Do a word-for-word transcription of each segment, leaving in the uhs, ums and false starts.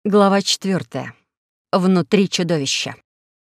Глава четвертая. Внутри чудовища.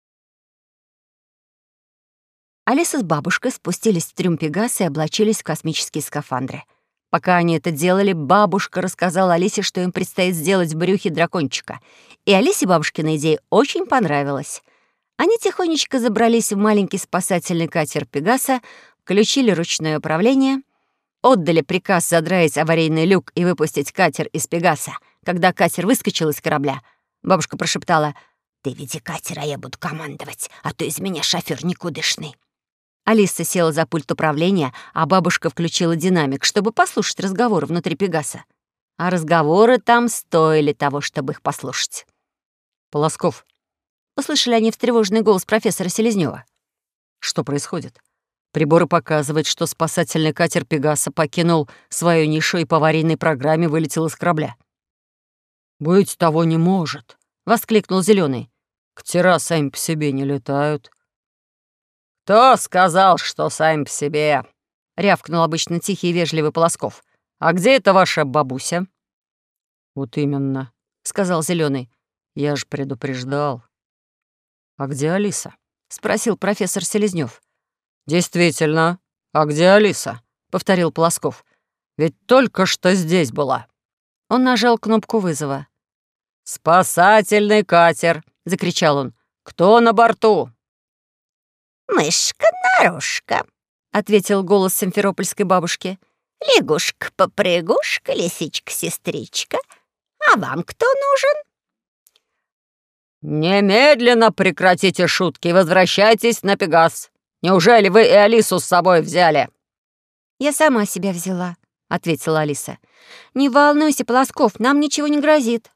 Алиса с бабушкой спустились в трюм Пегаса и облачились в космические скафандры. Пока они это делали, бабушка рассказала Алисе, что им предстоит сделать в брюхе дракончика. И Алисе бабушкина идея очень понравилась. Они тихонечко забрались в маленький спасательный катер Пегаса, включили ручное управление, отдали приказ задраить аварийный люк и выпустить катер из Пегаса. Когда катер выскочил из корабля, бабушка прошептала: «Ты веди катер, а я буду командовать, а то из меня шофёр никудышный». Алиса села за пульт управления, а бабушка включила динамик, чтобы послушать разговоры внутри Пегаса. А разговоры там стоили того, чтобы их послушать. «Полосков», — услышали они встревоженный голос профессора Селезнёва. «Что происходит? Приборы показывают, что спасательный катер Пегаса покинул свою нишу и по аварийной программе вылетел из корабля». «Быть того не может», — воскликнул Зелёный. «Катера сами по себе не летают». «Кто сказал, что сами по себе?» — рявкнул обычно тихий и вежливый Полосков. «А где это ваша бабуся?» «Вот именно», — сказал Зелёный. «Я же предупреждал». «А где Алиса?» — спросил профессор Селезнёв. «Действительно, а где Алиса?» — повторил Полосков. «Ведь только что здесь была». Он нажал кнопку вызова. «Спасательный катер!» — закричал он. «Кто на борту?» «Мышка-нарушка», — ответил голос симферопольской бабушки. «Лягушка-попрыгушка, лисичка-сестричка. А вам кто нужен?» «Немедленно прекратите шутки и возвращайтесь на Пегас. Неужели вы и Алису с собой взяли?» «Я сама себя взяла», — ответила Алиса. «Не волнуйся, Полосков, нам ничего не грозит».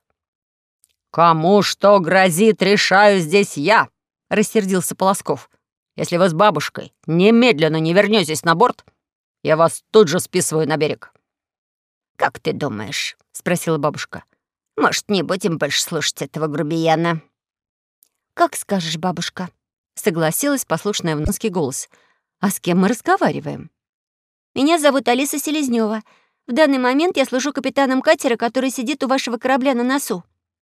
«Кому что грозит, решаю здесь я», — рассердился Полосков. «Если вы с бабушкой немедленно не вернетесь на борт, я вас тут же списываю на берег». «Как ты думаешь?» — спросила бабушка. «Может, не будем больше слушать этого грубияна?» «Как скажешь, бабушка», — согласилась послушная внуцкий голос. «А с кем мы разговариваем?» «Меня зовут Алиса Селезнёва. В данный момент я служу капитаном катера, который сидит у вашего корабля на носу».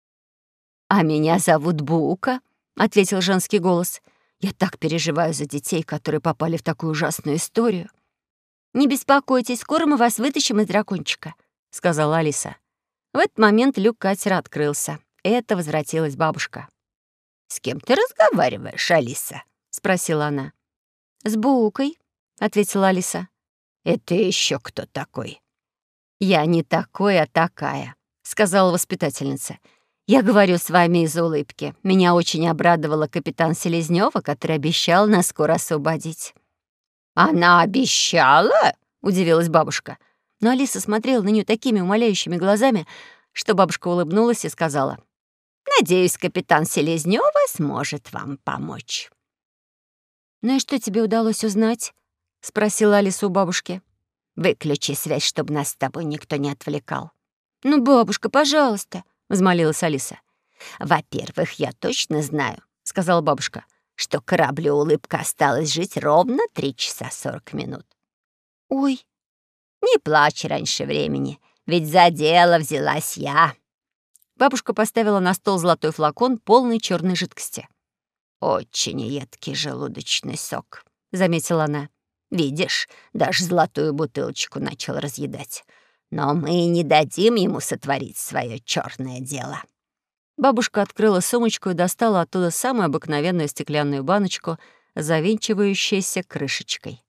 «А меня зовут Бука», — ответил женский голос. «Я так переживаю за детей, которые попали в такую ужасную историю». «Не беспокойтесь, скоро мы вас вытащим из дракончика», — сказала Алиса. В этот момент люк катера открылся. Это возвратилась бабушка. «С кем ты разговариваешь, Алиса?» — спросила она. «С Букой», — ответила Алиса. «Это еще кто такой?» «Я не такой, а такая», — сказала воспитательница. «Я говорю с вами из улыбки. Меня очень обрадовала капитан Селезнёва, который обещал нас скоро освободить». «Она обещала?» — удивилась бабушка. Но Алиса смотрела на нее такими умоляющими глазами, что бабушка улыбнулась и сказала: «Надеюсь, капитан Селезнёва сможет вам помочь». «Ну и что тебе удалось узнать?» — спросила Алиса у бабушки. «Выключи связь, чтобы нас с тобой никто не отвлекал». «Ну, бабушка, пожалуйста», — взмолилась Алиса. «Во-первых, я точно знаю», — сказала бабушка, «что кораблю «Улыбка» осталось жить ровно три часа сорок минут». «Ой». «Не плачь раньше времени, ведь за дело взялась я». Бабушка поставила на стол золотой флакон, полный черной жидкости. «Очень едкий желудочный сок», — заметила она. «Видишь, даже золотую бутылочку начал разъедать. Но мы не дадим ему сотворить свое черное дело». Бабушка открыла сумочку и достала оттуда самую обыкновенную стеклянную баночку, завинчивающуюся крышечкой.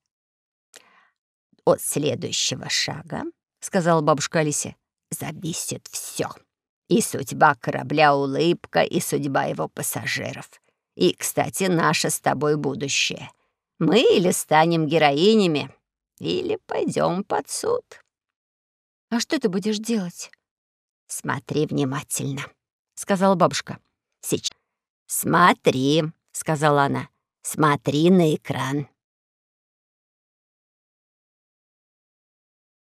«От следующего шага, — сказала бабушка Алисе, — зависит все. И судьба корабля «Улыбка», и судьба его пассажиров. И, кстати, наше с тобой будущее. Мы или станем героинями, или пойдем под суд». «А что ты будешь делать?» «Смотри внимательно», — сказала бабушка. «Сейчас». «Смотри», — сказала она. «Смотри на экран».